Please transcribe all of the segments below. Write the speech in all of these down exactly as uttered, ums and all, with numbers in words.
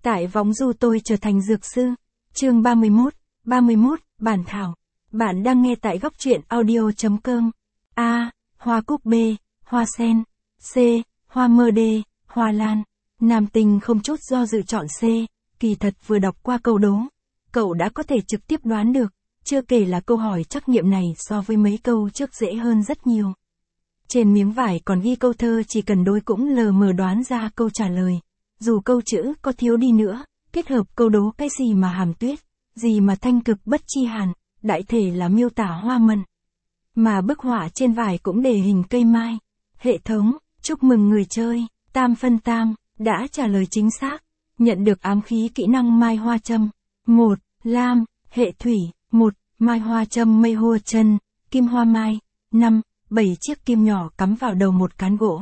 Tại Võng Du Tôi Trở Thành Dược Sư. Chương ba mươi mốt, ba mươi mốt, bản thảo. Bạn đang nghe tại góc truyện audio chấm com. A. Hoa cúc. B. Hoa sen. C. Hoa mơ. D. Hoa lan. Nam Tinh không chút do dự chọn C. Kỳ thật vừa đọc qua câu đố, cậu đã có thể trực tiếp đoán được, chưa kể là câu hỏi trắc nghiệm này so với mấy câu trước dễ hơn rất nhiều. Trên miếng vải còn ghi câu thơ, chỉ cần đôi cũng lờ mờ đoán ra câu trả lời. Dù câu chữ có thiếu đi nữa, kết hợp câu đố cái gì mà hàm tuyết, gì mà thanh cực bất chi hàn, đại thể là miêu tả hoa mận. Mà bức họa trên vải cũng để hình cây mai. Hệ thống, chúc mừng người chơi, Tam Phân Tam, đã trả lời chính xác. Nhận được ám khí kỹ năng mai hoa châm. một. Lam, hệ thủy. một. Mai hoa châm mây hua chân, kim hoa mai. năm. bảy chiếc kim nhỏ cắm vào đầu một cán gỗ.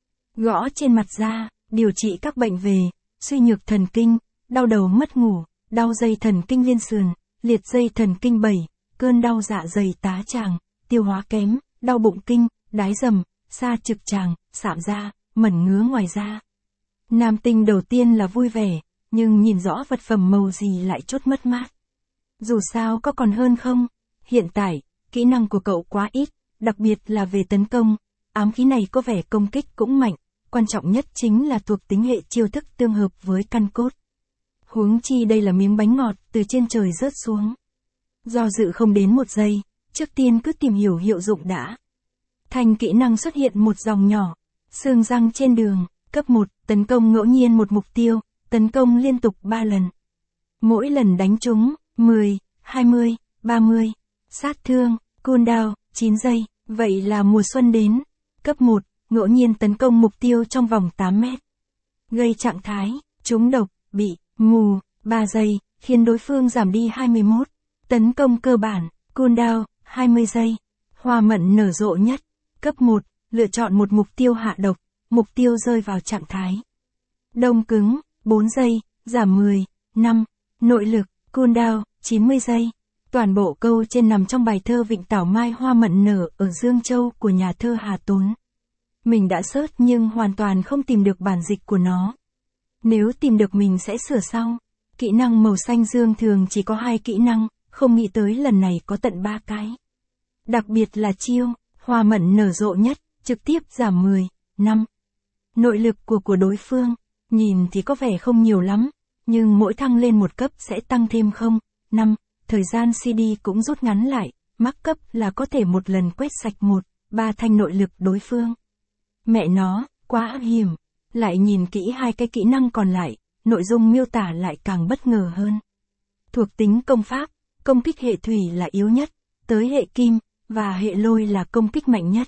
Gõ trên mặt da, điều trị các bệnh về suy nhược thần kinh, đau đầu mất ngủ, đau dây thần kinh liên sườn, liệt dây thần kinh bảy, cơn đau dạ dày tá tràng, tiêu hóa kém, đau bụng kinh, đái dầm, sa trực tràng, sạm da, mẩn ngứa ngoài da. Nam Tinh đầu tiên là vui vẻ, nhưng nhìn rõ vật phẩm màu gì lại chốt mất mát. Dù sao có còn hơn không? Hiện tại, kỹ năng của cậu quá ít, đặc biệt là về tấn công. Ám khí này có vẻ công kích cũng mạnh, quan trọng nhất chính là thuộc tính hệ chiêu thức tương hợp với căn cốt. Huống chi đây là miếng bánh ngọt từ trên trời rớt xuống. Do dự không đến một giây, trước tiên cứ tìm hiểu hiệu dụng đã. Thành kỹ năng xuất hiện một dòng nhỏ. Xương răng trên đường, cấp một, tấn công ngẫu nhiên một mục tiêu, tấn công liên tục ba lần. Mỗi lần đánh trúng, mười, hai mươi, ba mươi. Sát thương, cooldown, chín giây, vậy là mùa xuân đến. Cấp một, ngẫu nhiên tấn công mục tiêu trong vòng tám mét. Gây trạng thái, trúng độc, bị, mù, ba giây, khiến đối phương giảm đi hai mươi mốt. Tấn công cơ bản, cooldown, hai mươi giây. Hoa mận nở rộ nhất. Cấp một, lựa chọn một mục tiêu hạ độc, mục tiêu rơi vào trạng thái đông cứng, bốn giây, giảm mười, năm. Nội lực, cooldown, chín mươi giây. Toàn bộ câu trên nằm trong bài thơ Vịnh Tảo Mai Hoa Mận Nở ở Dương Châu của nhà thơ Hà Tốn. Mình đã search nhưng hoàn toàn không tìm được bản dịch của nó. Nếu tìm được mình sẽ sửa sau. Kỹ năng màu xanh dương thường chỉ có hai kỹ năng, không nghĩ tới lần này có tận ba cái. Đặc biệt là chiêu, hoa mận nở rộ nhất, trực tiếp giảm mười, năm. Nội lực của của đối phương, nhìn thì có vẻ không nhiều lắm, nhưng mỗi thăng lên một cấp sẽ tăng thêm không, năm. Thời gian xê đê cũng rút ngắn lại, mắc cấp là có thể một lần quét sạch một, ba thanh nội lực đối phương. Mẹ nó, quá hiểm. Lại nhìn kỹ hai cái kỹ năng còn lại, nội dung miêu tả lại càng bất ngờ hơn. Thuộc tính công pháp, công kích hệ thủy là yếu nhất, tới hệ kim, và hệ lôi là công kích mạnh nhất.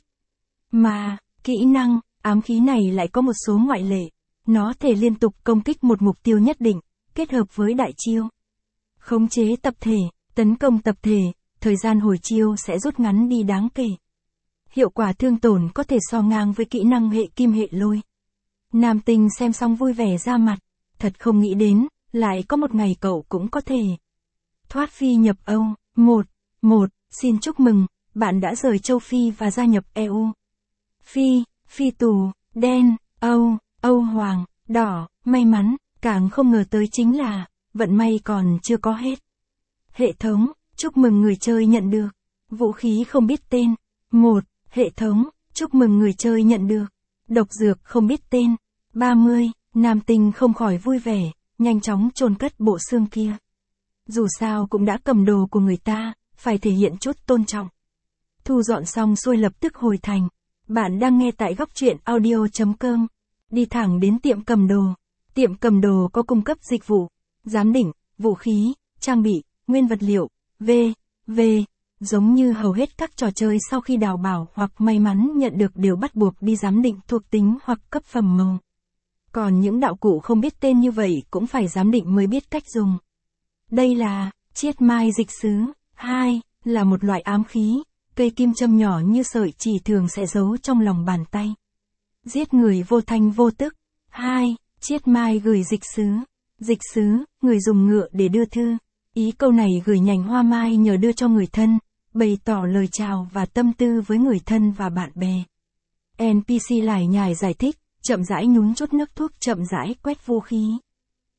Mà, kỹ năng, ám khí này lại có một số ngoại lệ. Nó thể liên tục công kích một mục tiêu nhất định, kết hợp với đại chiêu. Khống chế tập thể, tấn công tập thể, thời gian hồi chiêu sẽ rút ngắn đi đáng kể. Hiệu quả thương tổn có thể so ngang với kỹ năng hệ kim hệ lôi. Nam Tinh xem xong vui vẻ ra mặt, thật không nghĩ đến, lại có một ngày cậu cũng có thể thoát phi nhập Âu. một. một. Xin chúc mừng, bạn đã rời châu Phi và gia nhập e u. Phi, phi tù, đen, Âu, Âu hoàng, đỏ, may mắn, càng không ngờ tới chính là, vận may còn chưa có hết. Hệ thống, chúc mừng người chơi nhận được vũ khí không biết tên. một. Hệ thống, chúc mừng người chơi nhận được độc dược không biết tên. ba mươi. Nam Tinh không khỏi vui vẻ, nhanh chóng chôn cất bộ xương kia. Dù sao cũng đã cầm đồ của người ta, phải thể hiện chút tôn trọng. Thu dọn xong xuôi lập tức hồi thành. Bạn đang nghe tại góc truyện audio chấm com. Đi thẳng đến tiệm cầm đồ. Tiệm cầm đồ có cung cấp dịch vụ giám định, vũ khí, trang bị, nguyên vật liệu, vân vân. Giống như hầu hết các trò chơi sau khi đào bảo hoặc may mắn nhận được đều bắt buộc đi giám định thuộc tính hoặc cấp phẩm màu. Còn những đạo cụ không biết tên như vậy cũng phải giám định mới biết cách dùng. Đây là chiết mai dịch xứ. hai. Là một loại ám khí, cây kim châm nhỏ như sợi chỉ thường sẽ giấu trong lòng bàn tay. Giết người vô thanh vô tức. hai. Chiết mai gửi dịch xứ. Dịch xứ, người dùng ngựa để đưa thư. Ý câu này gửi nhành hoa mai nhờ đưa cho người thân, bày tỏ lời chào và tâm tư với người thân và bạn bè. en pê xê lải nhải giải thích, chậm rãi nhúng chút nước thuốc chậm rãi quét vũ khí.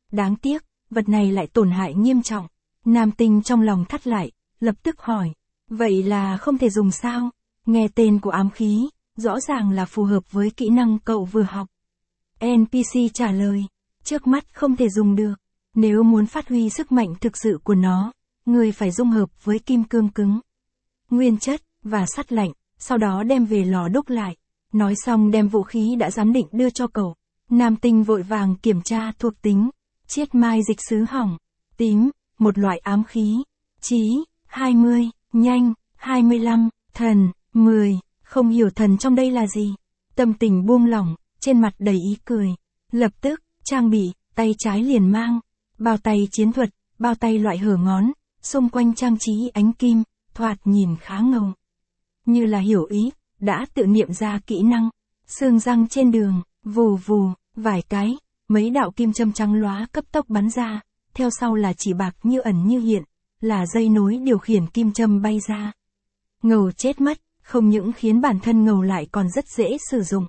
Đáng tiếc, vật này lại tổn hại nghiêm trọng. Nam tinh trong lòng thắt lại, lập tức hỏi. Vậy là không thể dùng sao? Nghe tên của ám khí, rõ ràng là phù hợp với kỹ năng cậu vừa học. en pê xê trả lời. Trước mắt không thể dùng được. Nếu muốn phát huy sức mạnh thực sự của nó, người phải dung hợp với kim cương cứng, nguyên chất, và sắt lạnh, sau đó đem về lò đúc lại. Nói xong đem vũ khí đã giám định đưa cho cậu. Nam tinh vội vàng kiểm tra thuộc tính. Chiết mai dịch xứ hỏng. Tím, một loại ám khí. Trí, hai mươi, nhanh, hai mươi lăm, thần, mười. Không hiểu thần trong đây là gì. Tâm tình buông lỏng, trên mặt đầy ý cười. Lập tức, trang bị, tay trái liền mang. Bao tay chiến thuật, bao tay loại hở ngón, xung quanh trang trí ánh kim, thoạt nhìn khá ngầu. Như là hiểu ý, đã tự niệm ra kỹ năng. Xương răng trên đường, vù vù, vài cái, mấy đạo kim châm trắng lóa cấp tốc bắn ra, theo sau là chỉ bạc như ẩn như hiện, là dây nối điều khiển kim châm bay ra. Ngầu chết mất, không những khiến bản thân ngầu lại còn rất dễ sử dụng.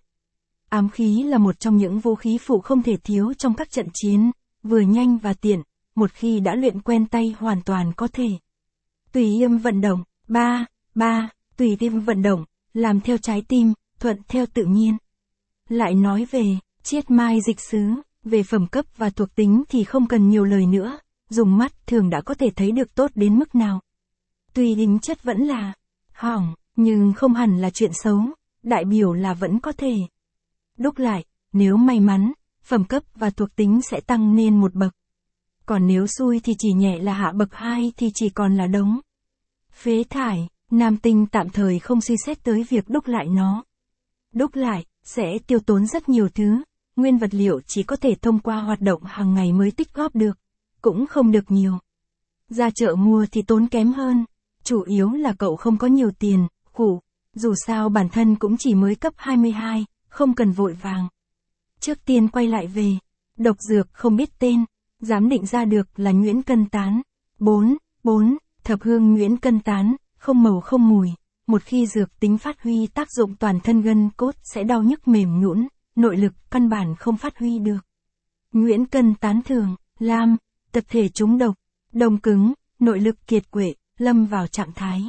Ám khí là một trong những vũ khí phụ không thể thiếu trong các trận chiến, vừa nhanh và tiện, một khi đã luyện quen tay hoàn toàn có thể. Tùy im vận động, ba, ba, tùy tim vận động, làm theo trái tim, thuận theo tự nhiên. Lại nói về, chiết mai dịch xứ, về phẩm cấp và thuộc tính thì không cần nhiều lời nữa, dùng mắt thường đã có thể thấy được tốt đến mức nào. Tuy tính chất vẫn là hỏng, nhưng không hẳn là chuyện xấu, đại biểu là vẫn có thể đúc lại, nếu may mắn, phẩm cấp và thuộc tính sẽ tăng lên một bậc. Còn nếu xui thì chỉ nhẹ là hạ bậc hai thì chỉ còn là đống phế thải. Nam tinh tạm thời không suy xét tới việc đúc lại nó. Đúc lại, sẽ tiêu tốn rất nhiều thứ, nguyên vật liệu chỉ có thể thông qua hoạt động hàng ngày mới tích góp được, cũng không được nhiều. Ra chợ mua thì tốn kém hơn, chủ yếu là cậu không có nhiều tiền, khủ, dù sao bản thân cũng chỉ mới cấp hai mươi hai, không cần vội vàng. Trước tiên quay lại về, độc dược không biết tên, giám định ra được là nhuyễn cân tán. bốn, bốn, thập hương nhuyễn cân tán. Không màu không mùi, một khi dược tính phát huy tác dụng toàn thân gân cốt sẽ đau nhức mềm nhũn, nội lực căn bản không phát huy được. Nhuyễn cân tán thường, lam, tập thể trúng độc, đồng cứng, nội lực kiệt quệ, lâm vào trạng thái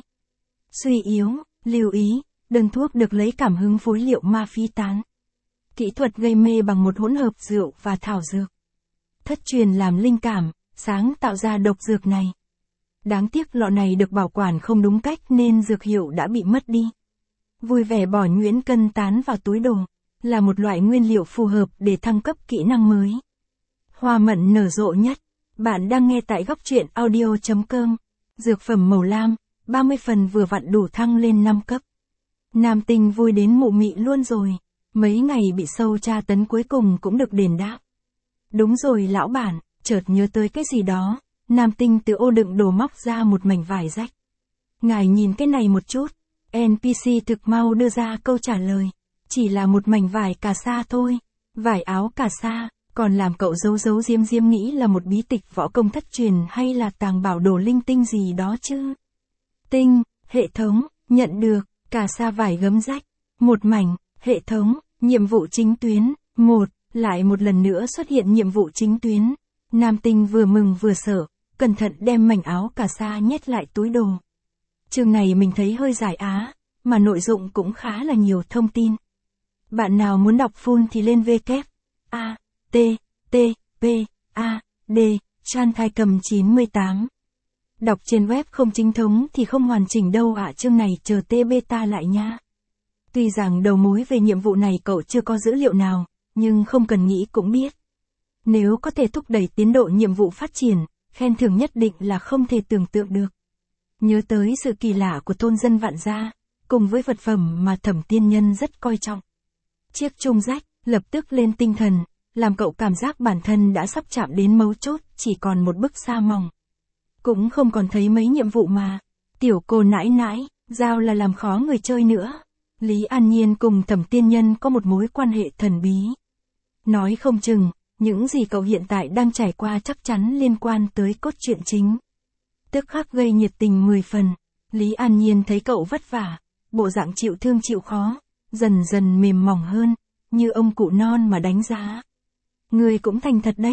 suy yếu, lưu ý, đơn thuốc được lấy cảm hứng phối liệu ma phi tán. Kỹ thuật gây mê bằng một hỗn hợp rượu và thảo dược. Thất truyền làm linh cảm, sáng tạo ra độc dược này. Đáng tiếc lọ này được bảo quản không đúng cách nên dược hiệu đã bị mất đi. Vui vẻ bỏ nhuyễn cân tán vào túi đồ, là một loại nguyên liệu phù hợp để thăng cấp kỹ năng mới. Hoa mận nở rộ nhất. Bạn đang nghe tại góc truyện audio chấm com. Dược phẩm màu lam, ba mươi phần vừa vặn đủ thăng lên năm cấp. Nam tinh vui đến mụ mị luôn rồi. Mấy ngày bị sâu tra tấn cuối cùng cũng được đền đáp. Đúng rồi lão bản, chợt nhớ tới cái gì đó. Nam tinh từ ô đựng đồ móc ra một mảnh vải rách. Ngài nhìn cái này một chút. en pê xê thực mau đưa ra câu trả lời. Chỉ là một mảnh vải cà sa thôi. Vải áo cà sa, còn làm cậu giấu giấu diêm diêm nghĩ là một bí tịch võ công thất truyền hay là tàng bảo đồ linh tinh gì đó chứ. Tinh, hệ thống, nhận được, cà sa vải gấm rách. Một mảnh, hệ thống, nhiệm vụ chính tuyến. Một, lại một lần nữa xuất hiện nhiệm vụ chính tuyến. Nam tinh vừa mừng vừa sợ, cẩn thận đem mảnh áo cà sa nhét lại túi đồ. Chương này mình thấy hơi dài á, mà nội dụng cũng khá là nhiều thông tin. Bạn nào muốn đọc full thì lên w a t t p a d chan thai cầm chín mươi tám. Đọc trên web không chính thống thì không hoàn chỉnh đâu ạ. À, chương này chờ T beta lại nha. Tuy rằng đầu mối về nhiệm vụ này cậu chưa có dữ liệu nào, nhưng không cần nghĩ cũng biết. Nếu có thể thúc đẩy tiến độ nhiệm vụ phát triển, khen thưởng nhất định là không thể tưởng tượng được. Nhớ tới sự kỳ lạ của thôn dân Vạn Gia, cùng với vật phẩm mà Thẩm Tiên Nhân rất coi trọng. Chiếc chung rách, lập tức lên tinh thần, làm cậu cảm giác bản thân đã sắp chạm đến mấu chốt, chỉ còn một bức sa mỏng. Cũng không còn thấy mấy nhiệm vụ mà. Tiểu cô nãi nãi, giao là làm khó người chơi nữa. Lý An Nhiên cùng Thẩm Tiên Nhân có một mối quan hệ thần bí. Nói không chừng, những gì cậu hiện tại đang trải qua chắc chắn liên quan tới cốt truyện chính. Tức khắc gây nhiệt tình mười phần. Lý An Nhiên thấy cậu vất vả, bộ dạng chịu thương chịu khó, dần dần mềm mỏng hơn, như ông cụ non mà đánh giá. Người cũng thành thật đấy.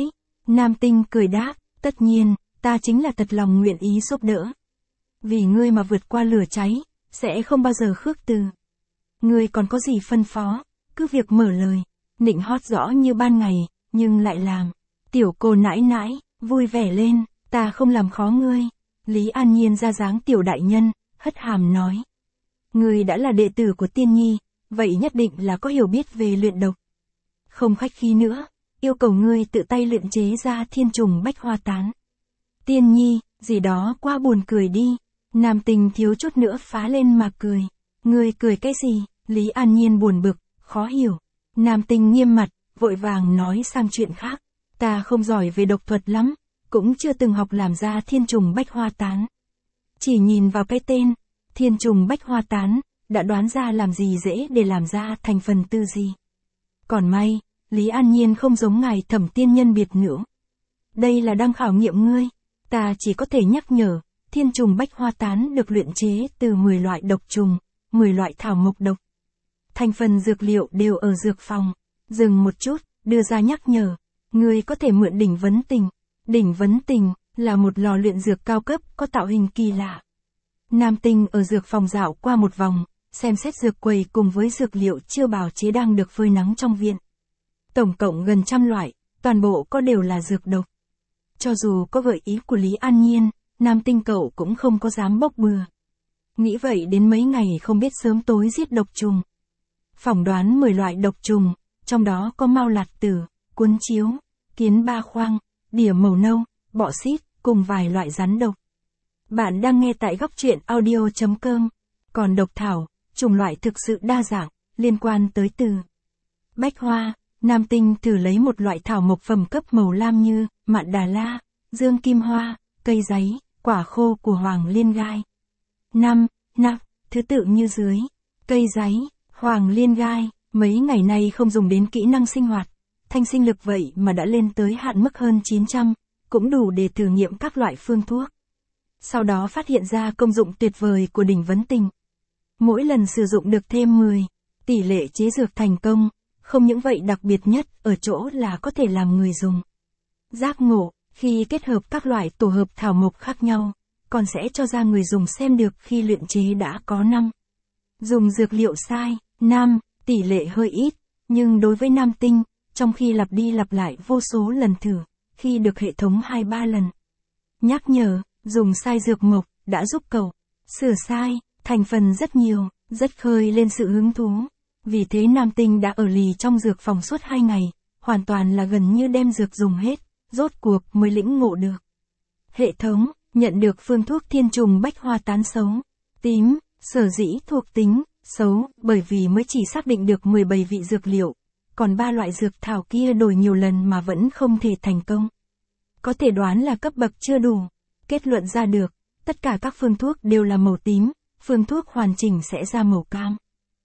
Nam Tinh cười đáp, tất nhiên, ta chính là thật lòng nguyện ý giúp đỡ. Vì ngươi mà vượt qua lửa cháy, sẽ không bao giờ khước từ. Ngươi còn có gì phân phó, cứ việc mở lời. Nịnh hót rõ như ban ngày, nhưng lại làm. Tiểu cô nãi nãi, vui vẻ lên, ta không làm khó ngươi. Lý An Nhiên ra dáng tiểu đại nhân, hất hàm nói. Ngươi đã là đệ tử của tiên nhi, vậy nhất định là có hiểu biết về luyện độc. Không khách khí nữa, yêu cầu ngươi tự tay luyện chế ra thiên trùng bách hoa tán. Tiên nhi, gì đó quá buồn cười đi. Nam Tinh thiếu chút nữa phá lên mà cười. Ngươi cười cái gì? Lý An Nhiên buồn bực, khó hiểu. Nam Tinh nghiêm mặt, vội vàng nói sang chuyện khác. Ta không giỏi về độc thuật lắm, cũng chưa từng học làm ra thiên trùng bách hoa tán. Chỉ nhìn vào cái tên, thiên trùng bách hoa tán, đã đoán ra làm gì dễ để làm ra thành phần tư gì. Còn may, Lý An Nhiên không giống ngài Thẩm tiên nhân biệt nữ. Đây là đang khảo nghiệm ngươi, ta chỉ có thể nhắc nhở, thiên trùng bách hoa tán được luyện chế từ mười loại độc trùng, mười loại thảo mộc độc. Thành phần dược liệu đều ở dược phòng. Dừng một chút, đưa ra nhắc nhở, ngươi có thể mượn đỉnh vấn tình. Đỉnh vấn tình, là một lò luyện dược cao cấp có tạo hình kỳ lạ. Nam Tinh ở dược phòng dạo qua một vòng, xem xét dược quầy cùng với dược liệu chưa bào chế đang được phơi nắng trong viện. Tổng cộng gần trăm loại, toàn bộ có đều là dược độc. Cho dù có gợi ý của Lý An Nhiên, Nam Tinh cậu cũng không có dám bốc bừa. Nghĩ vậy đến mấy ngày không biết sớm tối giết độc trùng. Phỏng đoán mười loại độc trùng, trong đó có mao lạt tử, cuốn chiếu, kiến ba khoang, đỉa màu nâu, bọ xít, cùng vài loại rắn độc. Bạn đang nghe tại góc truyện audio chấm com. Còn độc thảo, chủng loại thực sự đa dạng, liên quan tới từ bách hoa. Nam Tinh thử lấy một loại thảo mộc phẩm cấp màu lam như mạn đà la, dương kim hoa, cây giấy, quả khô của hoàng liên gai. năm. Nạp, thứ tự như dưới. Cây giấy, hoàng liên gai, mấy ngày nay không dùng đến kỹ năng sinh hoạt. Thanh sinh lực vậy mà đã lên tới hạn mức hơn chín trăm, cũng đủ để thử nghiệm các loại phương thuốc. Sau đó phát hiện ra công dụng tuyệt vời của đỉnh vấn tình. Mỗi lần sử dụng được thêm mười, tỷ lệ chế dược thành công, không những vậy đặc biệt nhất ở chỗ là có thể làm người dùng giác ngộ, khi kết hợp các loại tổ hợp thảo mộc khác nhau, còn sẽ cho ra người dùng xem được khi luyện chế đã có năm. Dùng dược liệu sai, năm, tỷ lệ hơi ít, nhưng đối với Nam Tinh, trong khi lặp đi lặp lại vô số lần thử, khi được hệ thống hai ba lần nhắc nhở, dùng sai dược mộc, đã giúp cậu sửa sai, thành phần rất nhiều, rất khơi lên sự hứng thú. Vì thế Nam Tinh đã ở lì trong dược phòng suốt hai ngày, hoàn toàn là gần như đem dược dùng hết, rốt cuộc mới lĩnh ngộ được. Hệ thống, nhận được phương thuốc thiên trùng bách hoa tán xấu, tím, sở dĩ thuộc tính, xấu, bởi vì mới chỉ xác định được mười bảy vị dược liệu, còn ba loại dược thảo kia đổi nhiều lần mà vẫn không thể thành công. Có thể đoán là cấp bậc chưa đủ, kết luận ra được, tất cả các phương thuốc đều là màu tím, phương thuốc hoàn chỉnh sẽ ra màu cam.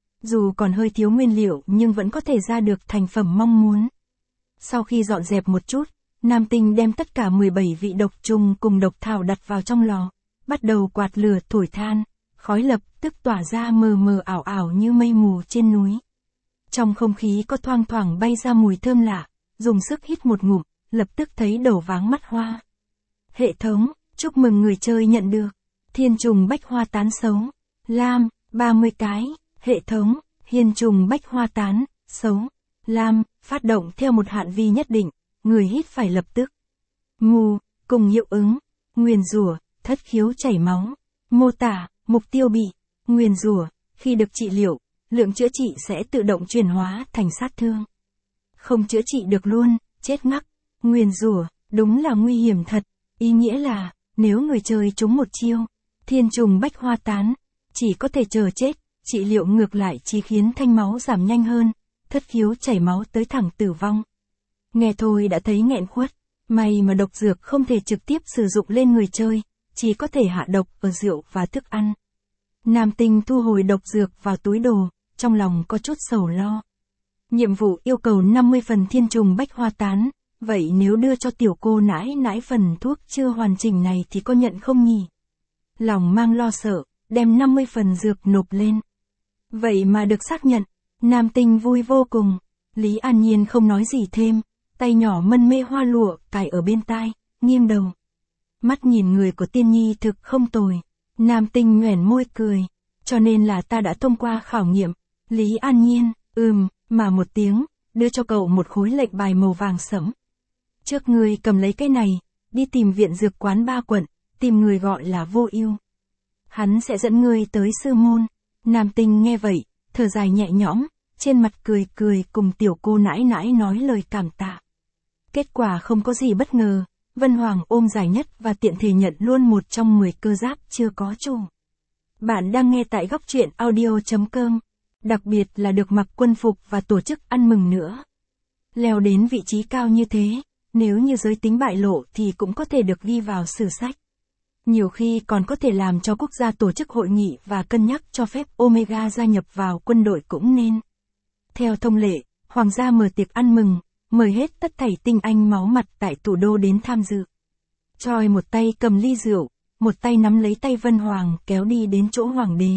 Dù còn hơi thiếu nguyên liệu nhưng vẫn có thể ra được thành phẩm mong muốn. Sau khi dọn dẹp một chút, Nam Tinh đem tất cả mười bảy vị độc trùng cùng độc thảo đặt vào trong lò, bắt đầu quạt lửa thổi than, khói lập tức tỏa ra mờ mờ ảo ảo như mây mù trên núi. Trong không khí có thoang thoảng bay ra mùi thơm lạ, dùng sức hít một ngụm, lập tức thấy đầu váng mắt hoa. Hệ thống, chúc mừng người chơi nhận được thiên trùng bách hoa tán xấu, lam, ba mươi cái. Hệ thống, hiên trùng bách hoa tán, xấu, lam, phát động theo một hạn vi nhất định, người hít phải lập tức. Mù, cùng hiệu ứng, nguyền rủa, thất khiếu chảy máu. Mô tả, mục tiêu bị nguyền rủa, khi được trị liệu, lượng chữa trị sẽ tự động chuyển hóa thành sát thương. Không chữa trị được luôn, chết ngắc. Nguyền rủa, đúng là nguy hiểm thật, ý nghĩa là, nếu người chơi trúng một chiêu, thiên trùng bách hoa tán, chỉ có thể chờ chết. Trị liệu ngược lại chỉ khiến thanh máu giảm nhanh hơn, thất khiếu chảy máu tới thẳng tử vong. Nghe thôi đã thấy nghẹn khuất, may mà độc dược không thể trực tiếp sử dụng lên người chơi, chỉ có thể hạ độc ở rượu và thức ăn. Nam Tinh thu hồi độc dược vào túi đồ, trong lòng có chút sầu lo. Nhiệm vụ yêu cầu năm mươi phần thiên trùng bách hoa tán, vậy nếu đưa cho tiểu cô nãi nãi phần thuốc chưa hoàn chỉnh này thì có nhận không nhỉ? Lòng mang lo sợ, đem năm mươi phần dược nộp lên. Vậy mà được xác nhận, Nam Tinh vui vô cùng. Lý An Nhiên không nói gì thêm, tay nhỏ mân mê hoa lụa cài ở bên tai, nghiêng đầu. Mắt nhìn người của tiên nhi thực không tồi. Nam Tinh nhoẻn môi cười. Cho nên là ta đã thông qua khảo nghiệm. Lý An Nhiên, ừm, mà một tiếng, đưa cho cậu một khối lệnh bài màu vàng sẫm. Trước người cầm lấy cái này, đi tìm viện dược quán Ba Quận, tìm người gọi là Vô Ưu. Hắn sẽ dẫn ngươi tới sư môn. Nam Tinh nghe vậy, thở dài nhẹ nhõm, trên mặt cười cười cùng tiểu cô nãi nãi nói lời cảm tạ. Kết quả không có gì bất ngờ, Vân Hoàng ôm giải nhất và tiện thể nhận luôn một trong mười cơ giáp chưa có chủ. Bạn đang nghe tại góc truyện audio chấm com, đặc biệt là được mặc quân phục và tổ chức ăn mừng nữa. Leo đến vị trí cao như thế, nếu như giới tính bại lộ thì cũng có thể được ghi vào sử sách. Nhiều khi còn có thể làm cho quốc gia tổ chức hội nghị và cân nhắc cho phép Omega gia nhập vào quân đội cũng nên. Theo thông lệ, Hoàng gia mở tiệc ăn mừng, mời hết tất thảy tinh anh máu mặt tại thủ đô đến tham dự. Choi một tay cầm ly rượu, một tay nắm lấy tay Vân Hoàng kéo đi đến chỗ Hoàng đế.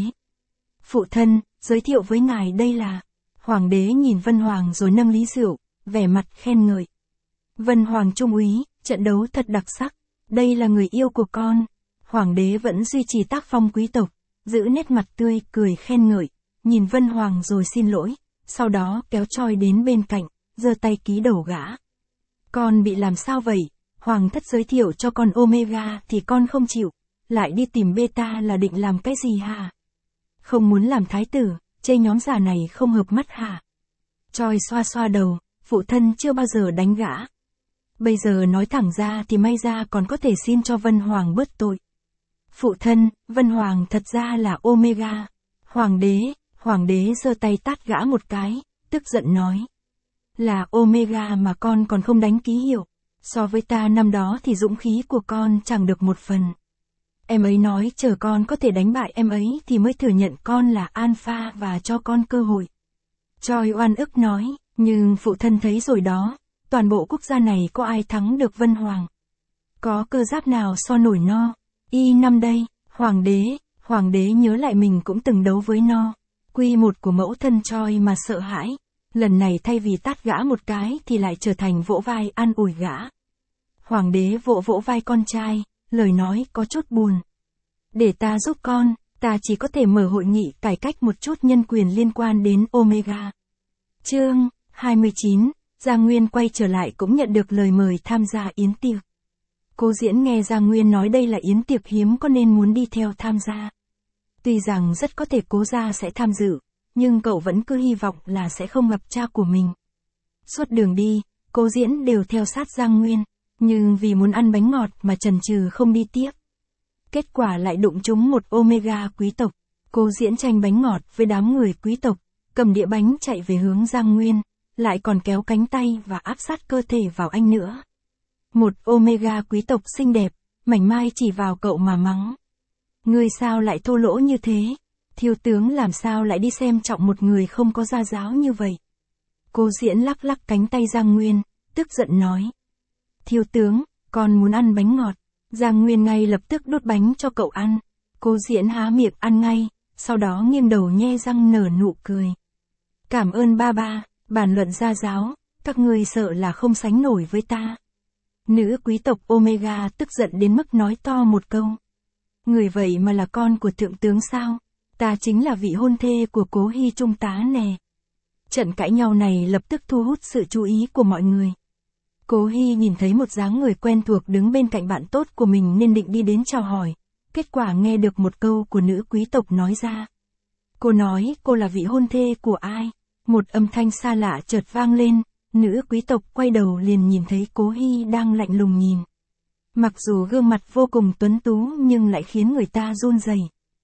Phụ thân, giới thiệu với ngài đây là... Hoàng đế nhìn Vân Hoàng rồi nâng ly rượu, vẻ mặt khen ngợi. Vân Hoàng trung úy, trận đấu thật đặc sắc, đây là người yêu của con. Hoàng đế vẫn duy trì tác phong quý tộc, giữ nét mặt tươi cười khen ngợi, nhìn Vân Hoàng rồi xin lỗi, sau đó kéo Choi đến bên cạnh, giơ tay ký đầu gã. Con bị làm sao vậy? Hoàng thất giới thiệu cho con Omega thì con không chịu, lại đi tìm Beta là định làm cái gì hả? Không muốn làm thái tử, chê nhóm già này không hợp mắt hả? Choi xoa xoa đầu, phụ thân chưa bao giờ đánh gã. Bây giờ nói thẳng ra thì may ra còn có thể xin cho Vân Hoàng bớt tội. Phụ thân, Vân Hoàng thật ra là Omega. Hoàng đế, Hoàng đế giơ tay tát gã một cái, tức giận nói. Là Omega mà con còn không đánh ký hiệu. So với ta năm đó thì dũng khí của con chẳng được một phần. Em ấy nói chờ con có thể đánh bại em ấy thì mới thừa nhận con là Alpha và cho con cơ hội. Choi oan ức nói, nhưng phụ thân thấy rồi đó, toàn bộ quốc gia này có ai thắng được Vân Hoàng. Có cơ giáp nào so nổi no. Y năm đây, Hoàng đế, Hoàng đế nhớ lại mình cũng từng đấu với no. Quy một của mẫu thân Choi mà sợ hãi. Lần này thay vì tát gã một cái thì lại trở thành vỗ vai an ủi gã. Hoàng đế vỗ vỗ vai con trai, lời nói có chút buồn. Để ta giúp con, ta chỉ có thể mở hội nghị cải cách một chút nhân quyền liên quan đến Omega. Chương hai mươi chín, Giang Nguyên quay trở lại cũng nhận được lời mời tham gia yến tiệc. Cố Diễn nghe Giang Nguyên nói đây là yến tiệc hiếm có nên muốn đi theo tham gia. Tuy rằng rất có thể Cố gia sẽ tham dự, nhưng cậu vẫn cứ hy vọng là sẽ không gặp cha của mình. Suốt đường đi, Cố Diễn đều theo sát Giang Nguyên, nhưng vì muốn ăn bánh ngọt mà chần chừ không đi tiếp. Kết quả lại đụng trúng một Omega quý tộc. Cố Diễn tranh bánh ngọt với đám người quý tộc, cầm đĩa bánh chạy về hướng Giang Nguyên, lại còn kéo cánh tay và áp sát cơ thể vào anh nữa. Một Omega quý tộc xinh đẹp, mảnh mai chỉ vào cậu mà mắng. Ngươi sao lại thô lỗ như thế? Thiếu tướng làm sao lại đi xem trọng một người không có gia giáo như vậy? Cố Diễn lắc lắc cánh tay Giang Nguyên, tức giận nói. Thiếu tướng, con muốn ăn bánh ngọt. Giang Nguyên ngay lập tức đút bánh cho cậu ăn. Cố Diễn há miệng ăn ngay, sau đó nghiêng đầu nhe răng nở nụ cười. Cảm ơn ba ba, bàn luận gia giáo, các ngươi sợ là không sánh nổi với ta. Nữ quý tộc Omega tức giận đến mức nói to một câu. Người vậy mà là con của thượng tướng sao? Ta chính là vị hôn thê của Cố Hy trung tá nè. Trận cãi nhau này lập tức thu hút sự chú ý của mọi người. Cố Hy nhìn thấy một dáng người quen thuộc đứng bên cạnh bạn tốt của mình nên định đi đến chào hỏi. Kết quả nghe được một câu của nữ quý tộc nói ra. Cô nói cô là vị hôn thê của ai? Một âm thanh xa lạ chợt vang lên, nữ quý tộc quay đầu liền nhìn thấy Cố Hy đang lạnh lùng nhìn. Mặc dù gương mặt vô cùng tuấn tú nhưng lại khiến người ta run rẩy.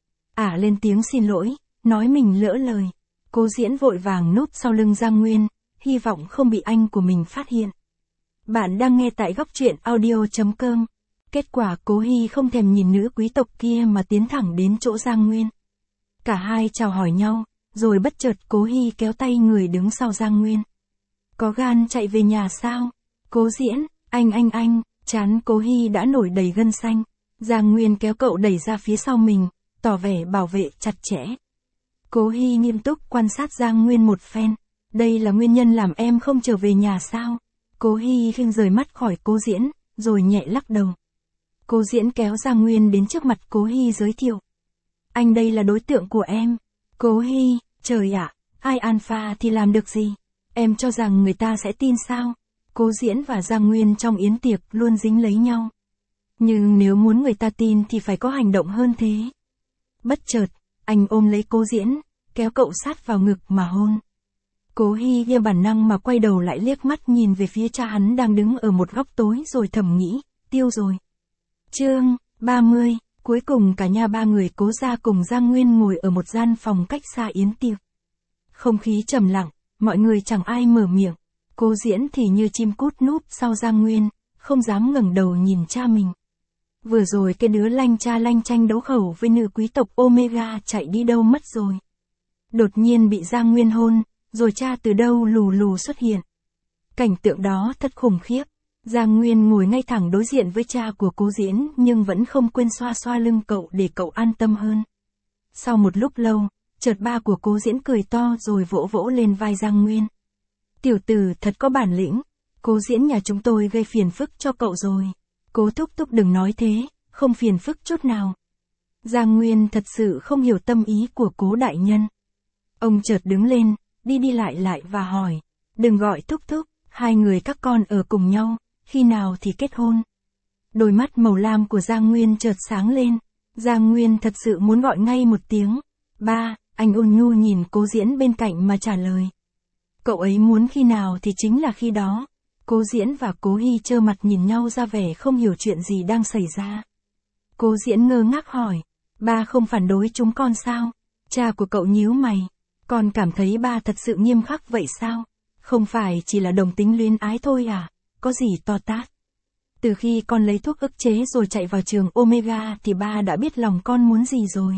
Ả à, lên tiếng xin lỗi, nói mình lỡ lời. Cố Diễn vội vàng núp sau lưng Giang Nguyên, hy vọng không bị anh của mình phát hiện. Bạn đang nghe tại góc truyện audio chấm com. Kết quả Cố Hy không thèm nhìn nữ quý tộc kia mà tiến thẳng đến chỗ Giang Nguyên. Cả hai chào hỏi nhau, rồi bất chợt Cố Hy kéo tay người đứng sau Giang Nguyên. Có gan chạy về nhà sao? Cố Diễn, anh anh anh, trán Cố Hy đã nổi đầy gân xanh. Giang Nguyên kéo cậu đẩy ra phía sau mình, tỏ vẻ bảo vệ chặt chẽ. Cố Hy nghiêm túc quan sát Giang Nguyên một phen. Đây là nguyên nhân làm em không trở về nhà sao? Cố Hi khinh rời mắt khỏi Cố Diễn, rồi nhẹ lắc đầu. Cố Diễn kéo Giang Nguyên đến trước mặt Cố Hi giới thiệu. Anh đây là đối tượng của em. Cố Hi, trời ạ, ai alpha thì làm được gì? Em cho rằng người ta sẽ tin sao? Cố Diễn và Giang Nguyên trong yến tiệc luôn dính lấy nhau. Nhưng nếu muốn người ta tin thì phải có hành động hơn thế. Bất chợt, anh ôm lấy Cố Diễn, kéo cậu sát vào ngực mà hôn. Cố Hi theo bản năng mà quay đầu lại liếc mắt nhìn về phía cha hắn đang đứng ở một góc tối rồi thầm nghĩ, tiêu rồi. Chương ba mươi, cuối cùng cả nhà ba người Cố gia cùng Giang Nguyên ngồi ở một gian phòng cách xa yến tiệc. Không khí trầm lặng, mọi người chẳng ai mở miệng. Cố Diễn thì như chim cút núp sau Giang Nguyên, không dám ngẩng đầu nhìn cha mình. Vừa rồi cái đứa lanh cha lanh chanh đấu khẩu với nữ quý tộc Omega chạy đi đâu mất rồi. Đột nhiên bị Giang Nguyên hôn, rồi cha từ đâu lù lù xuất hiện. Cảnh tượng đó thật khủng khiếp. Giang Nguyên ngồi ngay thẳng đối diện với cha của Cố Diễn nhưng vẫn không quên xoa xoa lưng cậu để cậu an tâm hơn. Sau một lúc lâu, chợt ba của Cố Diễn cười to rồi vỗ vỗ lên vai Giang Nguyên. Tiểu tử thật có bản lĩnh, Cố Diễn nhà chúng tôi gây phiền phức cho cậu rồi. Cố thúc thúc đừng nói thế, không phiền phức chút nào. Giang Nguyên thật sự không hiểu tâm ý của Cố đại nhân. Ông chợt đứng lên, đi đi lại lại và hỏi, đừng gọi thúc thúc, hai người các con ở cùng nhau, khi nào thì kết hôn? Đôi mắt màu lam của Giang Nguyên chợt sáng lên, Giang Nguyên thật sự muốn gọi ngay một tiếng, ba, anh ôn nhu nhìn Cố Diễn bên cạnh mà trả lời. Cậu ấy muốn khi nào thì chính là khi đó. Cố Diễn và Cố Hi trơ mặt nhìn nhau ra vẻ không hiểu chuyện gì đang xảy ra. Cố Diễn ngơ ngác hỏi, ba không phản đối chúng con sao? Cha của cậu nhíu mày, con cảm thấy ba thật sự nghiêm khắc vậy sao? Không phải chỉ là đồng tính luyến ái thôi à? Có gì to tát? Từ khi con lấy thuốc ức chế rồi chạy vào trường Omega thì ba đã biết lòng con muốn gì rồi.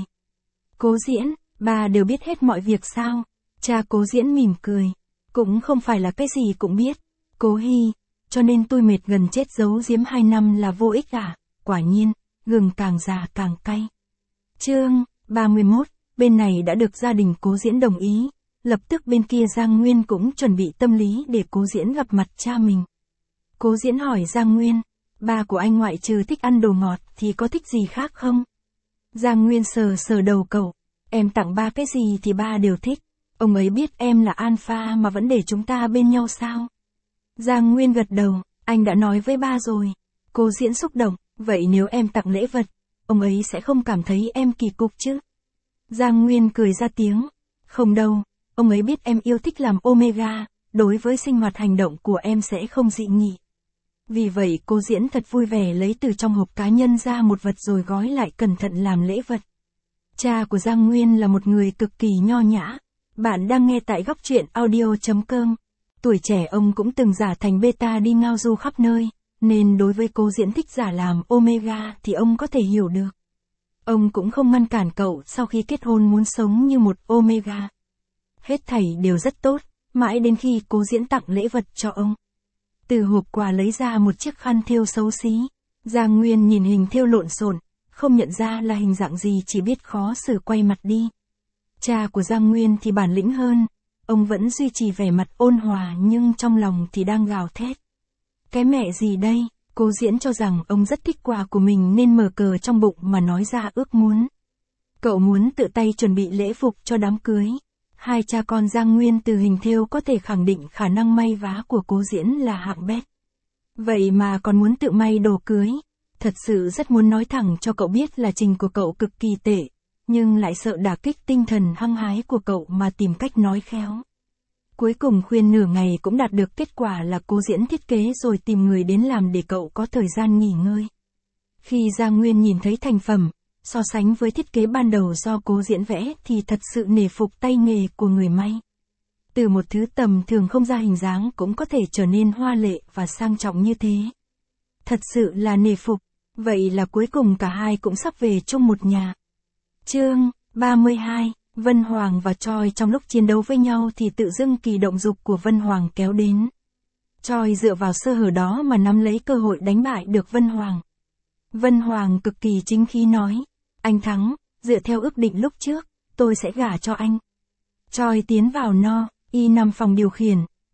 Cố Diễn, ba đều biết hết mọi việc sao? Cha Cố Diễn mỉm cười, cũng không phải là cái gì cũng biết. Cố Hi, cho nên tôi mệt gần chết giấu giếm hai năm là vô ích à? Quả nhiên, gừng càng già càng cay. Chương ba mươi mốt, bên này đã được gia đình Cố Diễn đồng ý, lập tức bên kia Giang Nguyên cũng chuẩn bị tâm lý để Cố Diễn gặp mặt cha mình. Cố Diễn hỏi Giang Nguyên, ba của anh ngoại trừ thích ăn đồ ngọt thì có thích gì khác không? Giang Nguyên sờ sờ đầu cậu, em tặng ba cái gì thì ba đều thích, ông ấy biết em là alpha mà vẫn để chúng ta bên nhau sao? Giang Nguyên gật đầu, anh đã nói với ba rồi. Cố Diễn xúc động, vậy nếu em tặng lễ vật, ông ấy sẽ không cảm thấy em kỳ cục chứ? Giang Nguyên cười ra tiếng, không đâu, ông ấy biết em yêu thích làm Omega, đối với sinh hoạt hành động của em sẽ không dị nghị. Vì vậy Cố Diễn thật vui vẻ lấy từ trong hộp cá nhân ra một vật rồi gói lại cẩn thận làm lễ vật. Cha của Giang Nguyên là một người cực kỳ nho nhã. Bạn đang nghe tại góc truyện audio chấm com. Tuổi trẻ ông cũng từng giả thành beta đi ngao du khắp nơi, nên đối với Cố Diễn thích giả làm Omega thì ông có thể hiểu được. Ông cũng không ngăn cản cậu sau khi kết hôn muốn sống như một Omega. Hết thảy đều rất tốt, mãi đến khi Cố Diễn tặng lễ vật cho ông. Từ hộp quà lấy ra một chiếc khăn thêu xấu xí. Giang Nguyên nhìn hình thêu lộn xộn, không nhận ra là hình dạng gì, chỉ biết khó xử quay mặt đi. Cha của Giang Nguyên thì bản lĩnh hơn, ông vẫn duy trì vẻ mặt ôn hòa nhưng trong lòng thì đang gào thét. Cái mẹ gì đây? Cố Diễn cho rằng ông rất thích quà của mình nên mở cờ trong bụng mà nói ra ước muốn. Cậu muốn tự tay chuẩn bị lễ phục cho đám cưới. Hai cha con Giang Nguyên từ hình thêu có thể khẳng định khả năng may vá của Cố Diễn là hạng bét. Vậy mà còn muốn tự may đồ cưới. Thật sự rất muốn nói thẳng cho cậu biết là trình của cậu cực kỳ tệ, nhưng lại sợ đả kích tinh thần hăng hái của cậu mà tìm cách nói khéo. Cuối cùng khuyên nửa ngày cũng đạt được kết quả là Cố Diễn thiết kế rồi tìm người đến làm để cậu có thời gian nghỉ ngơi. Khi Giang Nguyên nhìn thấy thành phẩm, so sánh với thiết kế ban đầu do Cố Diễn vẽ thì thật sự nể phục tay nghề của người may. Từ một thứ tầm thường không ra hình dáng cũng có thể trở nên hoa lệ và sang trọng như thế. Thật sự là nể phục, vậy là cuối cùng cả hai cũng sắp về chung một nhà. Chương ba mươi hai, Vân Hoàng và Choi trong lúc chiến đấu với nhau thì tự dưng kỳ động dục của Vân Hoàng kéo đến. Choi dựa vào sơ hở đó mà nắm lấy cơ hội đánh bại được Vân Hoàng. Vân Hoàng cực kỳ chính khí nói, anh thắng, dựa theo ước định lúc trước, tôi sẽ gả cho anh. Choi tiến vào no, y năm phòng điều khiển,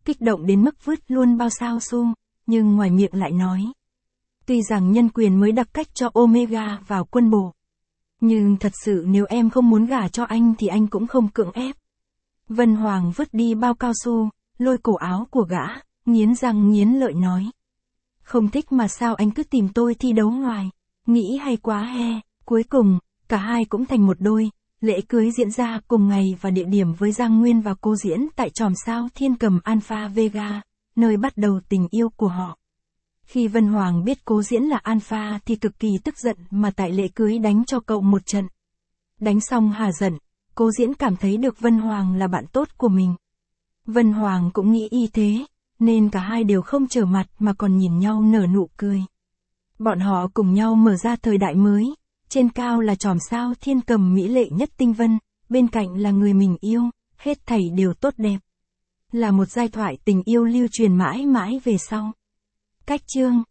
kích động đến mức vứt luôn bao sao su, nhưng ngoài miệng lại nói. Tuy rằng nhân quyền mới đặc cách cho Omega vào quân bộ. Nhưng thật sự nếu em không muốn gả cho anh thì anh cũng không cưỡng ép. Vân Hoàng vứt đi bao cao su, lôi cổ áo của gã, nghiến răng nghiến lợi nói. Không thích mà sao anh cứ tìm tôi thi đấu ngoài, nghĩ hay quá he. Cuối cùng, cả hai cũng thành một đôi, lễ cưới diễn ra cùng ngày và địa điểm với Giang Nguyên và Cố Diễn tại chòm sao Thiên Cầm Alpha Vega, nơi bắt đầu tình yêu của họ. Khi Vân Hoàng biết Cố Diễn là Alpha thì cực kỳ tức giận mà tại lễ cưới đánh cho cậu một trận. Đánh xong hả giận, Cố Diễn cảm thấy được Vân Hoàng là bạn tốt của mình. Vân Hoàng cũng nghĩ y thế, nên cả hai đều không trở mặt mà còn nhìn nhau nở nụ cười. Bọn họ cùng nhau mở ra thời đại mới, trên cao là chòm sao Thiên Cầm mỹ lệ nhất tinh vân, bên cạnh là người mình yêu, hết thảy đều tốt đẹp. Là một giai thoại tình yêu lưu truyền mãi mãi về sau. Cách chương